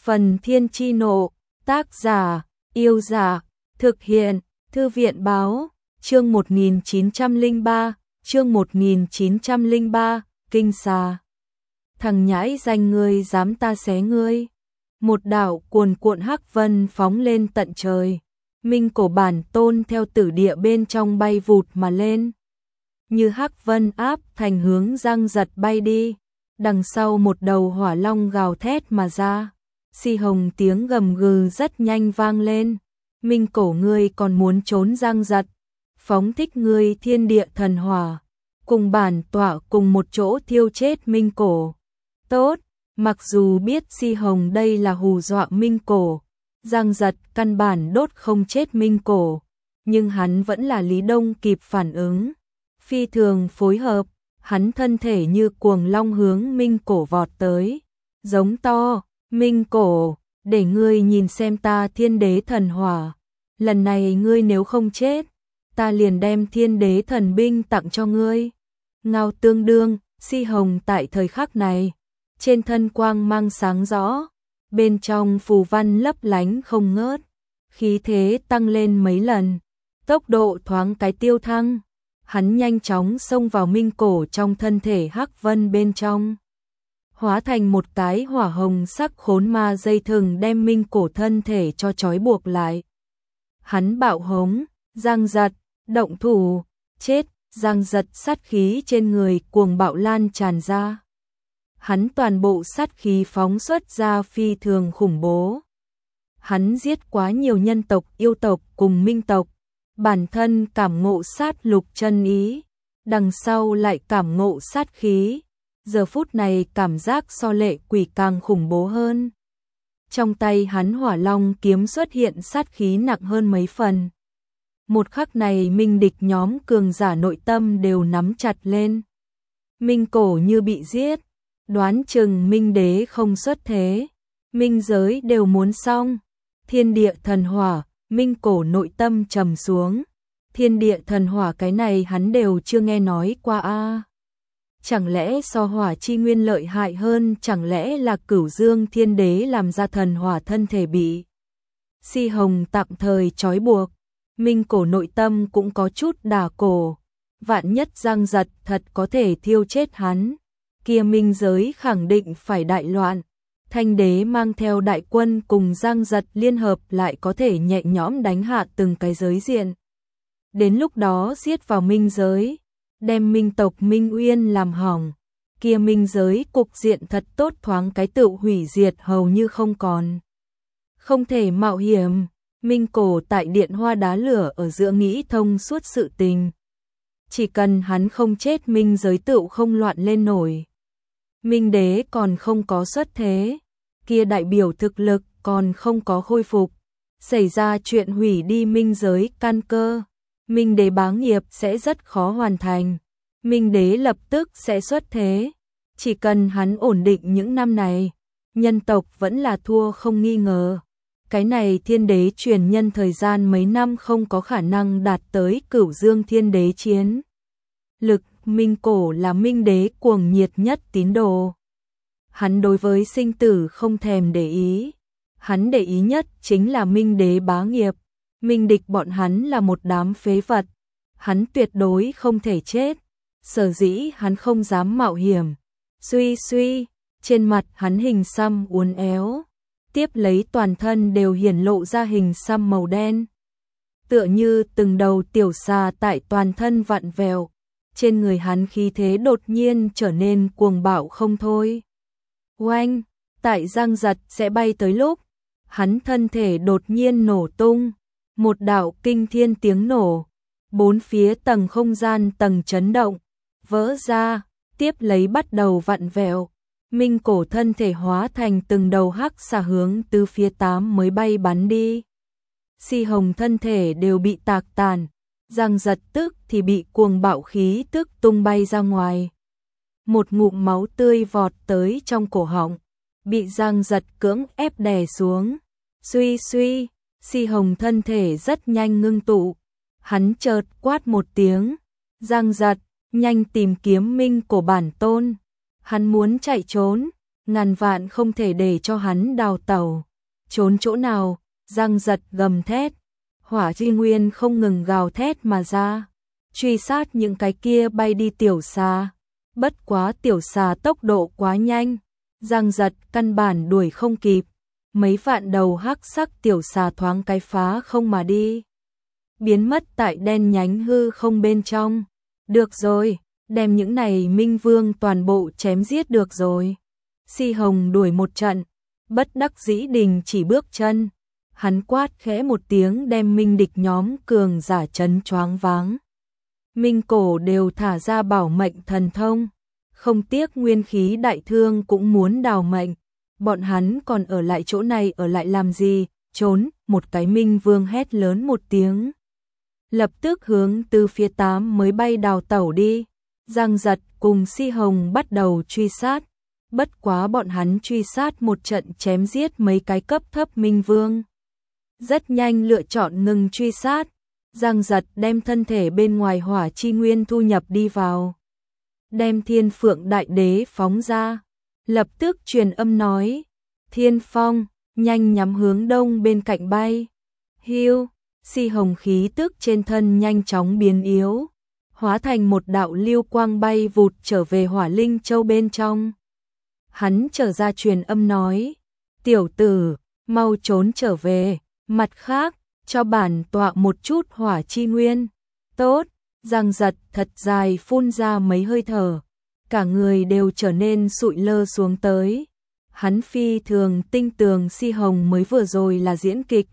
Phần Thiên Chi Nộ, tác giả, Yêu Giả, thực hiện, Thư viện Báo, chương 1903, Kinh Xà. Thằng nhãi danh ngươi dám ta xé ngươi. Một đạo cuồn cuộn hắc vân phóng lên tận trời. Minh Cổ Bản Tôn theo tử địa bên trong bay vụt mà lên. Như hắc vân áp thành hướng Giang Giật bay đi. Đằng sau một đầu hỏa long gào thét mà ra. Si Hồng tiếng gầm gừ rất nhanh vang lên. Minh Cổ ngươi còn muốn trốn Giang Giật. Phóng thích ngươi thiên địa thần hỏa. Cùng bản tọa cùng một chỗ thiêu chết Minh Cổ. Tốt, mặc dù biết Si Hồng đây là hù dọa Minh Cổ. Giang Giật căn bản đốt không chết Minh Cổ. Nhưng hắn vẫn là Lý Đông kịp phản ứng. Phi thường phối hợp. Hắn thân thể như cuồng long hướng Minh Cổ vọt tới. Giống to, Minh Cổ, để ngươi nhìn xem ta thiên đế thần hỏa. Lần này ngươi nếu không chết, ta liền đem thiên đế thần binh tặng cho ngươi. Ngao tương đương, Si Hồng tại thời khắc này. Trên thân quang mang sáng rõ. Bên trong phù văn lấp lánh không ngớt. Khí thế tăng lên mấy lần. Tốc độ thoáng cái tiêu thăng. Hắn nhanh chóng xông vào Minh Cổ trong thân thể hắc vân bên trong. Hóa thành một cái hỏa hồng sắc khốn ma dây thừng đem Minh Cổ thân thể cho trói buộc lại. Hắn bạo hống, Giang Giật, động thủ, chết, Giang Giật sát khí trên người cuồng bạo lan tràn ra. Hắn toàn bộ sát khí phóng xuất ra phi thường khủng bố. Hắn giết quá nhiều nhân tộc, yêu tộc cùng minh tộc. Bản thân cảm ngộ sát lục chân ý, đằng sau lại cảm ngộ sát khí. Giờ phút này cảm giác so lệ quỷ càng khủng bố hơn. Trong tay hắn hỏa long kiếm xuất hiện sát khí nặng hơn mấy phần. Một khắc này minh địch nhóm cường giả nội tâm đều nắm chặt lên. Minh Cổ như bị giết, đoán chừng Minh Đế không xuất thế. Minh giới đều muốn xong, thiên địa thần hỏa. Minh Cổ nội tâm trầm xuống. Thiên địa thần hỏa cái này hắn đều chưa nghe nói qua a. Chẳng lẽ so hỏa chi nguyên lợi hại hơn, chẳng lẽ là Cửu Dương Thiên Đế làm ra thần hỏa thân thể bị Si Hồng tạm thời trói buộc. Minh Cổ nội tâm cũng có chút đả cổ. Vạn nhất Giang Giật thật có thể thiêu chết hắn, kia minh giới khẳng định phải đại loạn. Thanh Đế mang theo đại quân cùng Giang Giật liên hợp lại có thể nhẹ nhõm đánh hạ từng cái giới diện. Đến lúc đó giết vào minh giới, đem minh tộc Minh Uyên làm hỏng, kia minh giới cục diện thật tốt thoáng cái tự hủy diệt hầu như không còn. Không thể mạo hiểm, Minh Cổ tại điện hoa đá lửa ở giữa nghĩ thông suốt sự tình. Chỉ cần hắn không chết minh giới tựu không loạn lên nổi. Minh Đế còn không có xuất thế, kia đại biểu thực lực còn không có khôi phục. Xảy ra chuyện hủy đi minh giới căn cơ, Minh Đế bá nghiệp sẽ rất khó hoàn thành. Minh Đế lập tức sẽ xuất thế. Chỉ cần hắn ổn định những năm này, nhân tộc vẫn là thua không nghi ngờ. Cái này Thiên Đế truyền nhân thời gian mấy năm không có khả năng đạt tới Cửu Dương Thiên Đế chiến lực. Minh Cổ là Minh Đế cuồng nhiệt nhất tín đồ. Hắn đối với sinh tử không thèm để ý. Hắn để ý nhất chính là Minh Đế bá nghiệp. Minh địch bọn hắn là một đám phế vật. Hắn tuyệt đối không thể chết. Sở dĩ hắn không dám mạo hiểm. Suy suy, trên mặt hắn hình xăm uốn éo. Tiếp lấy toàn thân đều hiển lộ ra hình xăm màu đen. Tựa như từng đầu tiểu xà tại toàn thân vặn vẹo. Trên người hắn khí thế đột nhiên trở nên cuồng bạo không thôi. Oanh, tại Giang Giật sẽ bay tới lúc, hắn thân thể đột nhiên nổ tung. Một đạo kinh thiên tiếng nổ. Bốn phía tầng không gian tầng chấn động, vỡ ra, tiếp lấy bắt đầu vặn vẹo. Minh Cổ thân thể hóa thành từng đầu hắc xà hướng từ phía tám mới bay bắn đi. Si Hồng thân thể đều bị tạc tàn. Giang Giật tức thì bị cuồng bạo khí tức tung bay ra ngoài. Một ngụm máu tươi vọt tới trong cổ họng, bị Giang Giật cưỡng ép đè xuống. Suy suy, Si Hồng thân thể rất nhanh ngưng tụ. Hắn chợt quát một tiếng. Giang Giật, nhanh tìm kiếm Minh Cổ Bản Tôn. Hắn muốn chạy trốn, ngàn vạn không thể để cho hắn đào tẩu. Trốn chỗ nào? Giang Giật gầm thét. Hỏa Chi Nguyên không ngừng gào thét mà ra, truy sát những cái kia bay đi tiểu xà. Bất quá tiểu xà tốc độ quá nhanh, Giang Giật căn bản đuổi không kịp. Mấy vạn đầu hắc sắc tiểu xà thoáng cái phá không mà đi, biến mất tại đen nhánh hư không bên trong. Được rồi, đem những này Minh Vương toàn bộ chém giết được rồi. Si Hồng đuổi một trận, bất đắc dĩ đình chỉ bước chân. Hắn quát khẽ một tiếng đem minh địch nhóm cường giả chấn choáng váng. Minh cổ đều thả ra bảo mệnh thần thông, không tiếc nguyên khí đại thương cũng muốn đào mệnh. Bọn hắn còn ở lại chỗ này ở lại làm gì? Trốn! Một cái Minh Vương hét lớn một tiếng, lập tức hướng từ phía 8 mới bay đào tẩu đi. Giang Giật cùng Si Hồng bắt đầu truy sát, bất quá bọn hắn truy sát một trận chém giết mấy cái cấp thấp Minh Vương. Rất nhanh lựa chọn ngừng truy sát, Giang Giật đem thân thể bên ngoài Hỏa Chi Nguyên thu nhập đi vào, đem Thiên Phượng Đại Đế phóng ra, lập tức truyền âm nói: Thiên Phong, nhanh nhắm hướng đông bên cạnh bay. Hiu, Si Hồng khí tức trên thân nhanh chóng biến yếu, hóa thành một đạo lưu quang bay vụt trở về Hỏa Linh Châu bên trong. Hắn trở ra truyền âm nói: tiểu tử, mau trốn trở về, mặt khác, cho bản tọa một chút Hỏa Chi Nguyên. Tốt. Giang Giật thật dài phun ra mấy hơi thở, cả người đều trở nên sụi lơ xuống tới. Hắn phi thường tinh tường Si Hồng mới vừa rồi là diễn kịch,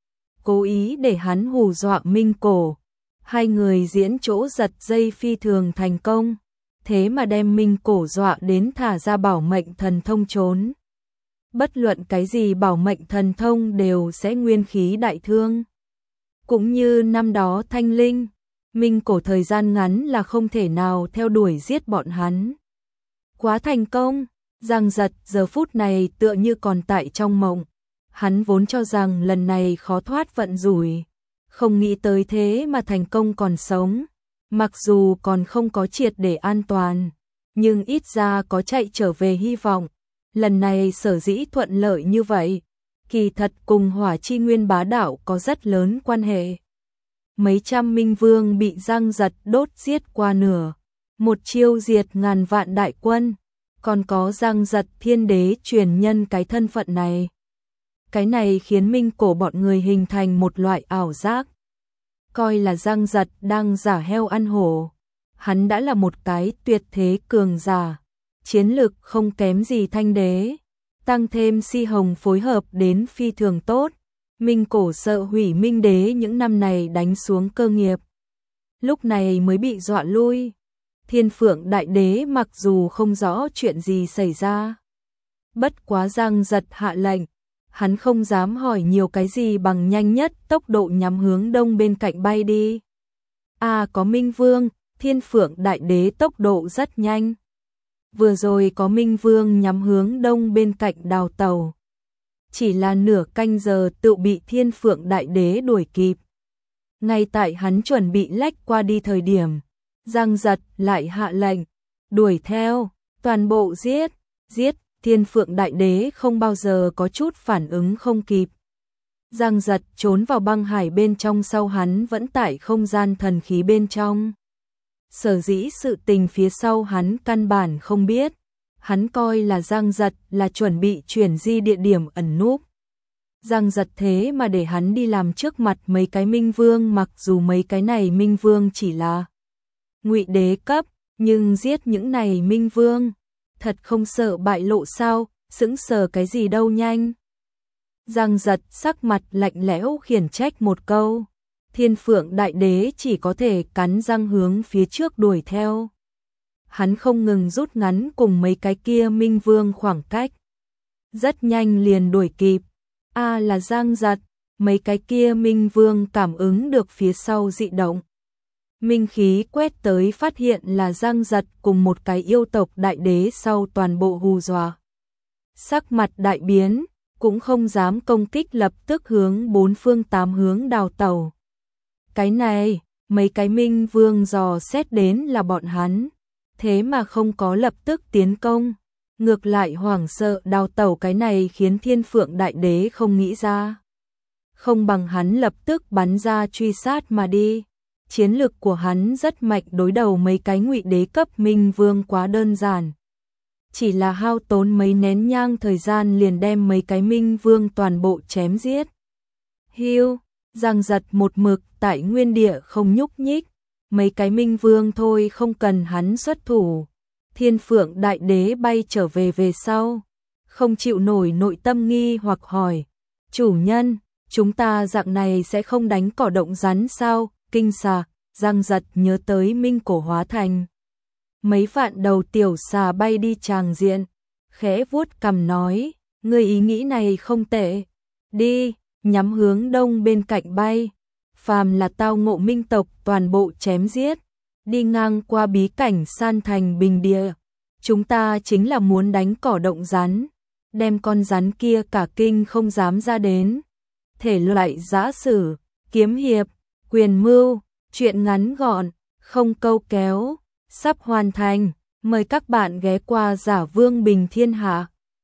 cố ý để hắn hù dọa Minh Cổ. Hai người diễn chỗ giật dây phi thường thành công, thế mà đem Minh Cổ dọa đến thả ra bảo mệnh thần thông trốn. Bất luận cái gì bảo mệnh thần thông đều sẽ nguyên khí đại thương. Cũng như năm đó Thanh Linh, Minh Cổ thời gian ngắn là không thể nào theo đuổi giết bọn hắn. Quá thành công, Giang Giật giờ phút này tựa như còn tại trong mộng. Hắn vốn cho rằng lần này khó thoát vận rủi, không nghĩ tới thế mà thành công còn sống. Mặc dù còn không có triệt để an toàn, nhưng ít ra có chạy trở về hy vọng. Lần này sở dĩ thuận lợi như vậy, kỳ thật cùng Hỏa Chi Nguyên bá đạo có rất lớn quan hệ. Mấy trăm Minh Vương bị Giang Giật đốt giết qua nửa, một chiêu diệt ngàn vạn đại quân, còn có Giang Giật Thiên Đế truyền nhân cái thân phận này. Cái này khiến Minh Cổ bọn người hình thành một loại ảo giác, coi là Giang Giật đang giả heo ăn hổ. Hắn đã là một cái tuyệt thế cường giả, chiến lực không kém gì Thanh Đế, tăng thêm Si Hồng phối hợp đến phi thường tốt. Minh Cổ sợ hủy Minh Đế những năm này đánh xuống cơ nghiệp, lúc này mới bị dọa lui. Thiên Phượng Đại Đế mặc dù không rõ chuyện gì xảy ra, bất quá Giang Giật hạ lệnh, hắn không dám hỏi nhiều cái gì bằng nhanh nhất tốc độ nhắm hướng đông bên cạnh bay đi. Có Minh Vương, Thiên Phượng Đại Đế tốc độ rất nhanh. Vừa rồi có Minh Vương nhắm hướng đông bên cạnh đào tàu, chỉ là nửa canh giờ tự bị Thiên Phượng Đại Đế đuổi kịp. Ngay tại hắn chuẩn bị lách qua đi thời điểm, Giang Giật lại hạ lệnh, đuổi theo, toàn bộ giết, giết. Thiên Phượng Đại Đế không bao giờ có chút phản ứng không kịp. Giang Giật trốn vào băng hải bên trong, sau hắn vẫn tại không gian thần khí bên trong. Sở dĩ sự tình phía sau hắn căn bản không biết, hắn coi là Giang Giật là chuẩn bị chuyển di địa điểm ẩn núp. Giang Giật thế mà để hắn đi làm trước mặt mấy cái Minh Vương, mặc dù mấy cái này Minh Vương chỉ là ngụy đế cấp, nhưng giết những này Minh Vương, thật không sợ bại lộ sao? Sững sờ cái gì đâu nhanh. Giang Giật sắc mặt lạnh lẽo khiển trách một câu. Thiên Phượng Đại Đế chỉ có thể cắn răng hướng phía trước đuổi theo. Hắn không ngừng rút ngắn cùng mấy cái kia Minh Vương khoảng cách, rất nhanh liền đuổi kịp. Là Giang Giật. Mấy cái kia Minh Vương cảm ứng được phía sau dị động, minh khí quét tới, phát hiện là Giang Giật cùng một cái yêu tộc đại đế, sau toàn bộ hù dọa. Sắc mặt đại biến, cũng không dám công kích, lập tức hướng bốn phương tám hướng đào tẩu. Cái này, mấy cái Minh Vương dò xét đến là bọn hắn, thế mà không có lập tức tiến công, ngược lại hoảng sợ đào tẩu, cái này khiến Thiên Phượng Đại Đế không nghĩ ra. Không bằng hắn lập tức bắn ra truy sát mà đi. Chiến lực của hắn rất mạnh, đối đầu mấy cái ngụy đế cấp minh vương quá đơn giản. Chỉ là hao tốn mấy nén nhang thời gian liền đem mấy cái minh vương toàn bộ chém giết. Hiu, Giang Giật một mực tại nguyên địa không nhúc nhích, mấy cái minh vương thôi không cần hắn xuất thủ. Thiên Phượng Đại Đế bay trở về sau, không chịu nổi nội tâm nghi hoặc hỏi, chủ nhân, chúng ta dạng này sẽ không đánh cỏ động rắn sao? Kinh xà, Giang Giật nhớ tới minh cổ hóa thành mấy vạn đầu tiểu xà bay đi tràng diện, khẽ vuốt cằm nói, ngươi ý nghĩ này không tệ, đi, nhắm hướng đông bên cạnh bay, phàm là tao ngộ minh tộc toàn bộ chém giết, đi ngang qua bí cảnh san thành bình địa, chúng ta chính là muốn đánh cỏ động rắn, đem con rắn kia cả kinh không dám ra đến. Thể loại giã sử, kiếm hiệp, quyền mưu, truyện ngắn gọn, không câu kéo, sắp hoàn thành, mời các bạn ghé qua Giả Vương Bình Thiên Hạ.